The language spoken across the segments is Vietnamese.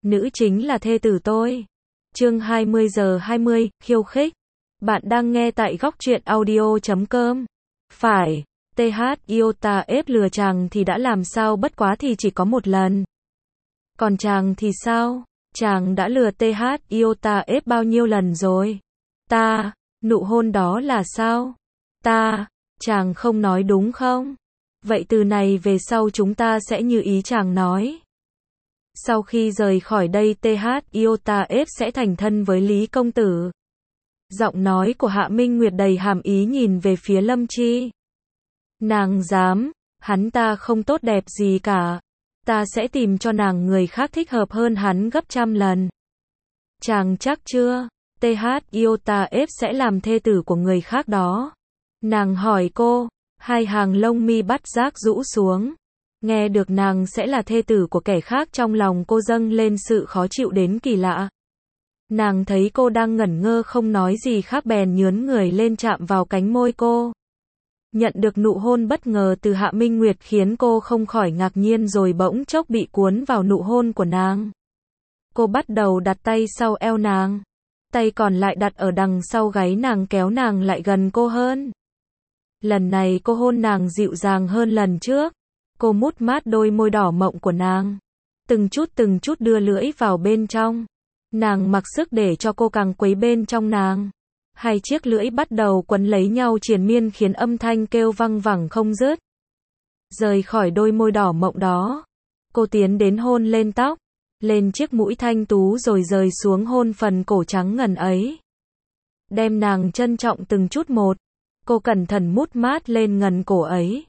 Nữ chính là thê tử tôi. Chương 20:20, khiêu khích. Bạn đang nghe tại góc truyện audio.com. Phải, TH Iota ép lừa chàng thì đã làm sao, bất quá thì chỉ có một lần. Còn chàng thì sao? Chàng đã lừa TH Iota ép bao nhiêu lần rồi? Ta, nụ hôn đó là sao? Ta, chàng không nói đúng không? Vậy từ này về sau chúng ta sẽ như ý chàng nói. Sau khi rời khỏi đây TH Iota F sẽ thành thân với Lý Công Tử. Giọng nói của Hạ Minh Nguyệt đầy hàm ý nhìn về phía Lâm Chi. Nàng dám, hắn ta không tốt đẹp gì cả. Ta sẽ tìm cho nàng người khác thích hợp hơn hắn gấp trăm lần. Chàng chắc chưa? TH Iota F sẽ làm thê tử của người khác đó. Nàng hỏi cô, hai hàng lông mi bắt giác rũ xuống. Nghe được nàng sẽ là thê tử của kẻ khác, trong lòng cô dâng lên sự khó chịu đến kỳ lạ. Nàng thấy cô đang ngẩn ngơ không nói gì khác bèn nhướn người lên chạm vào cánh môi cô. Nhận được nụ hôn bất ngờ từ Hạ Minh Nguyệt khiến cô không khỏi ngạc nhiên rồi bỗng chốc bị cuốn vào nụ hôn của nàng. Cô bắt đầu đặt tay sau eo nàng. Tay còn lại đặt ở đằng sau gáy nàng kéo nàng lại gần cô hơn. Lần này cô hôn nàng dịu dàng hơn lần trước. Cô mút mát đôi môi đỏ mọng của nàng. Từng chút đưa lưỡi vào bên trong. Nàng mặc sức để cho cô càng quấy bên trong nàng. Hai chiếc lưỡi bắt đầu quấn lấy nhau triền miên khiến âm thanh kêu văng vẳng không dứt. Rời khỏi đôi môi đỏ mọng đó. Cô tiến đến hôn lên tóc. Lên chiếc mũi thanh tú rồi rời xuống hôn phần cổ trắng ngần ấy. Đem nàng trân trọng từng chút một. Cô cẩn thận mút mát lên ngần cổ ấy.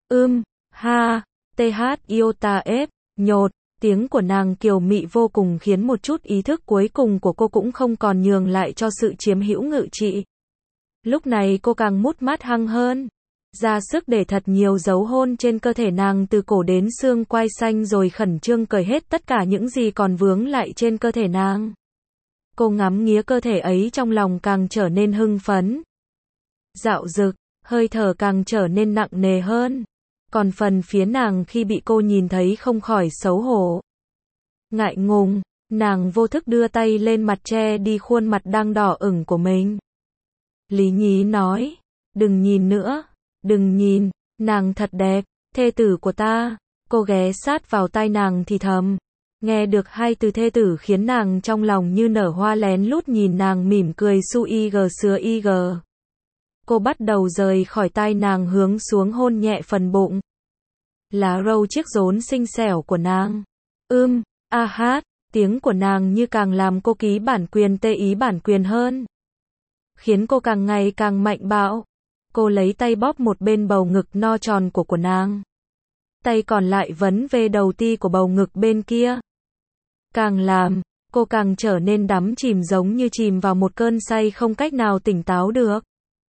Ha, TH Iota F, nhột, tiếng của nàng kiều mị vô cùng khiến một chút ý thức cuối cùng của cô cũng không còn nhường lại cho sự chiếm hữu ngự trị. Lúc này cô càng mút mát hăng hơn, ra sức để thật nhiều dấu hôn trên cơ thể nàng từ cổ đến xương quai xanh rồi khẩn trương cởi hết tất cả những gì còn vướng lại trên cơ thể nàng. Cô ngắm nghía cơ thể ấy trong lòng càng trở nên hưng phấn. Dạo dực, hơi thở càng trở nên nặng nề hơn. Còn phần phía nàng khi bị cô nhìn thấy không khỏi xấu hổ. Ngại ngùng, nàng vô thức đưa tay lên mặt che đi khuôn mặt đang đỏ ửng của mình. Lý Nhí nói, đừng nhìn nữa, đừng nhìn, nàng thật đẹp, thê tử của ta. Cô ghé sát vào tai nàng thì thầm. Nghe được hai từ thê tử khiến nàng trong lòng như nở hoa, lén lút nhìn nàng mỉm cười su ig sứa ig. Cô bắt đầu rời khỏi tai nàng hướng xuống hôn nhẹ phần bụng. Lá râu chiếc rốn xinh xẻo của nàng. Hát, tiếng của nàng như càng làm cô ký bản quyền tê ý bản quyền hơn. Khiến cô càng ngày càng mạnh bạo. Cô lấy tay bóp một bên bầu ngực no tròn của nàng. Tay còn lại vấn về đầu ti của bầu ngực bên kia. Càng làm, cô càng trở nên đắm chìm giống như chìm vào một cơn say không cách nào tỉnh táo được.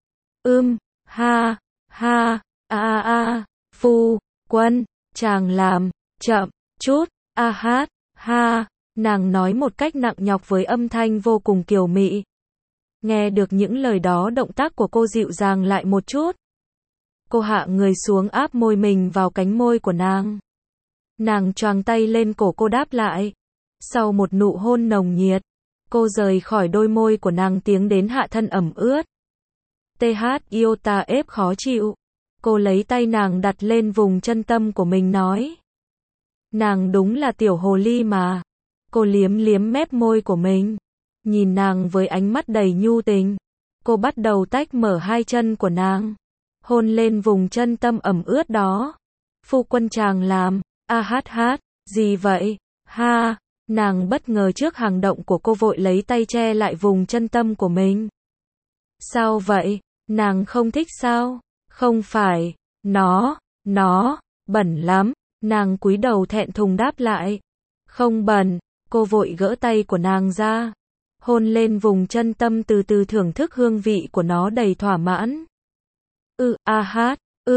Phu quân, chàng làm, chậm, chút, hát, nàng nói một cách nặng nhọc với âm thanh vô cùng kiều mị. Nghe được những lời đó động tác của cô dịu dàng lại một chút. Cô hạ người xuống áp môi mình vào cánh môi của nàng. Nàng choàng tay lên cổ cô đáp lại. Sau một nụ hôn nồng nhiệt, cô rời khỏi đôi môi của nàng tiến đến hạ thân ẩm ướt. TH Iota F khó chịu. Cô lấy tay nàng đặt lên vùng chân tâm của mình nói. Nàng đúng là tiểu hồ ly mà. Cô liếm liếm mép môi của mình. Nhìn nàng với ánh mắt đầy nhu tình. Cô bắt đầu tách mở hai chân của nàng. Hôn lên vùng chân tâm ẩm ướt đó. Phu quân chàng làm. Hát, gì vậy? Nàng bất ngờ trước hành động của cô vội lấy tay che lại vùng chân tâm của mình. Sao vậy? Nàng không thích sao? Không phải, nó, bẩn lắm. Nàng cúi đầu thẹn thùng đáp lại. Không bẩn, cô vội gỡ tay của nàng ra. Hôn lên vùng chân tâm từ từ thưởng thức hương vị của nó đầy thỏa mãn. Hát,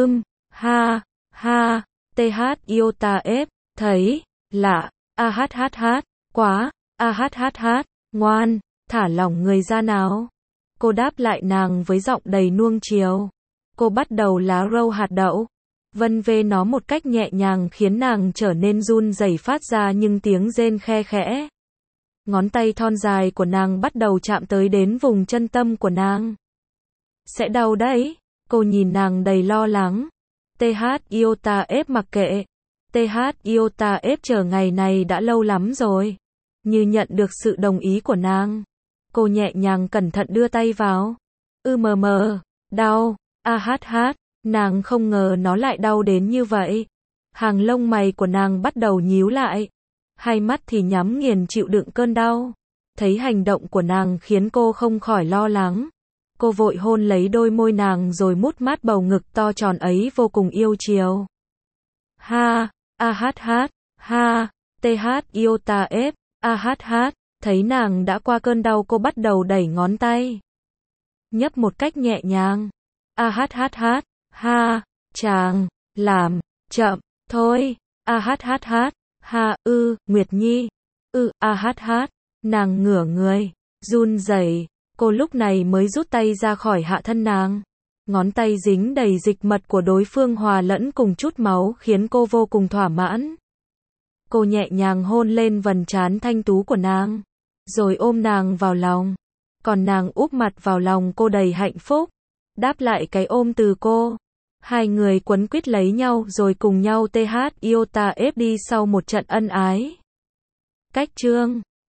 TH Iota F, thấy, lạ, hát, quá, hát, ngoan, thả lỏng người ra nào. Cô đáp lại nàng với giọng đầy nuông chiều. Cô bắt đầu lá râu hạt đậu. Vân vê nó một cách nhẹ nhàng khiến nàng trở nên run rẩy phát ra những tiếng rên khe khẽ. Ngón tay thon dài của nàng bắt đầu chạm tới đến vùng chân tâm của nàng. Sẽ đau đấy. Cô nhìn nàng đầy lo lắng. Iota F mặc kệ. Iota F chờ ngày này đã lâu lắm rồi. Như nhận được sự đồng ý của nàng. Cô nhẹ nhàng cẩn thận đưa tay vào. Đau. Nàng không ngờ nó lại đau đến như vậy. Hàng lông mày của nàng bắt đầu nhíu lại. Hai mắt thì nhắm nghiền chịu đựng cơn đau. Thấy hành động của nàng khiến cô không khỏi lo lắng. Cô vội hôn lấy đôi môi nàng rồi mút mát bầu ngực to tròn ấy vô cùng yêu chiều. Iota F. Thấy nàng đã qua cơn đau, cô bắt đầu đẩy ngón tay. Nhấp một cách nhẹ nhàng. Chàng, làm, chậm, thôi. Nguyệt Nhi. Nàng ngửa người, run rẩy. Cô lúc này mới rút tay ra khỏi hạ thân nàng. Ngón tay dính đầy dịch mật của đối phương hòa lẫn cùng chút máu khiến cô vô cùng thỏa mãn. Cô nhẹ nhàng hôn lên vầng trán thanh tú của nàng, rồi ôm nàng vào lòng. Còn nàng úp mặt vào lòng cô đầy hạnh phúc, đáp lại cái ôm từ cô. Hai người quấn quýt lấy nhau rồi cùng nhau Iota F đi sau một trận ân ái. Cách chương